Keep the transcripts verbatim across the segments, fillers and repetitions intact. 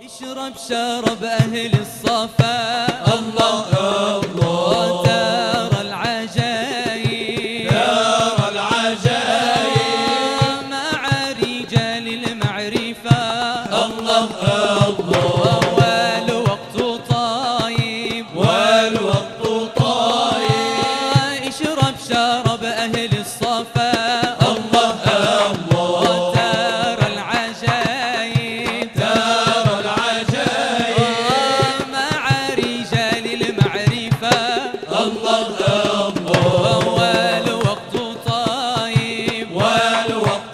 اشرب شرب أهل الصفا الله الله دار العجايب دار العجايب مع رجال المعرفة الله الله والوقت طايب والوقت طايب اشرب شرب أهل الصفا الله الله دار العجايب دار العجايب مع رجال المعرفة الله الله والوقت طايب والوقت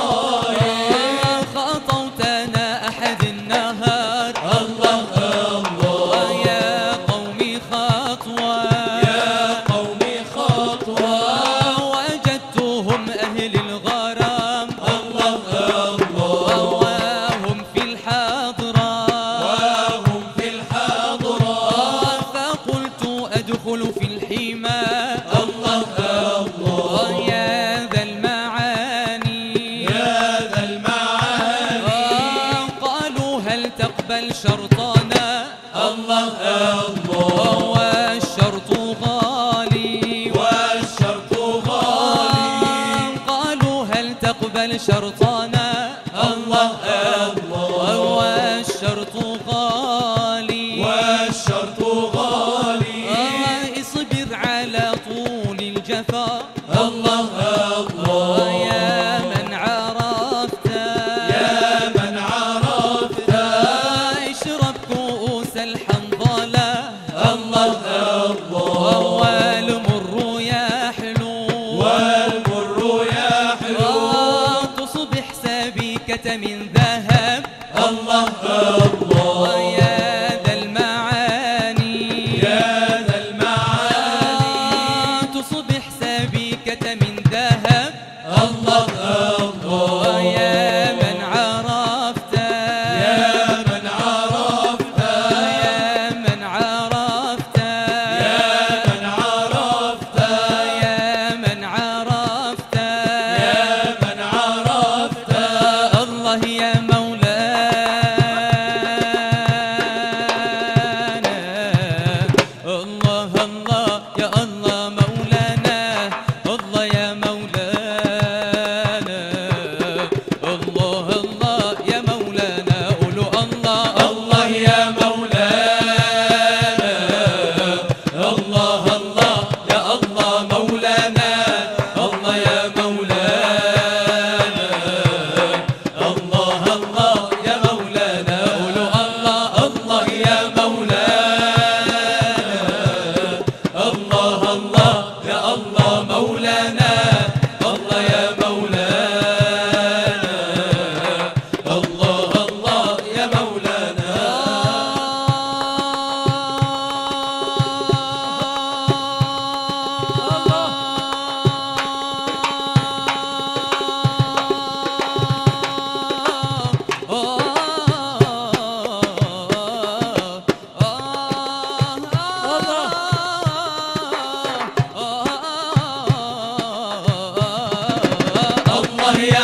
طايب خطوتنا أحد النهار الله الله يا قومي خطوة يا قومي خطوة وجدتهم أهل الغرام الله الله وهم في الحضرة وهم في الحضرة فقلت أدخل في الحمى الله الله يا ذا المعاني يا ذا المعاني قالوا هل تقبل شرطنا الله الله والشرط غالي والشرط غالي قالوا هل تقبل شرطنا الله الله والشرط غالي والشرط غالي اصبر على طول الجفا الله الله يا من عرفت يا من عرفت اشرب كؤوس الحنظلة الله الله والمر يحلو والمر يحلو تصبح سبيكة من ذهب الله الله يا ذا المعاني يا ذا المعاني تصبح سبيكة من ذهب الله الله يا من عرفت يا من عرفت يا من عرفت يا من عرفت يا من عرفت يا من عرفت الله يا مولانا الله الله يا الله مولانا الله يا مولانا الله الله يا مولانا قولوا الله الله يا مولانا الله الله يا الله مولانا الله يا مولانا الله الله يا مولانا قولوا الله الله يا مولانا الله الله يا الله مولانا الله يا مولانا الله الله يا مولانا الله يا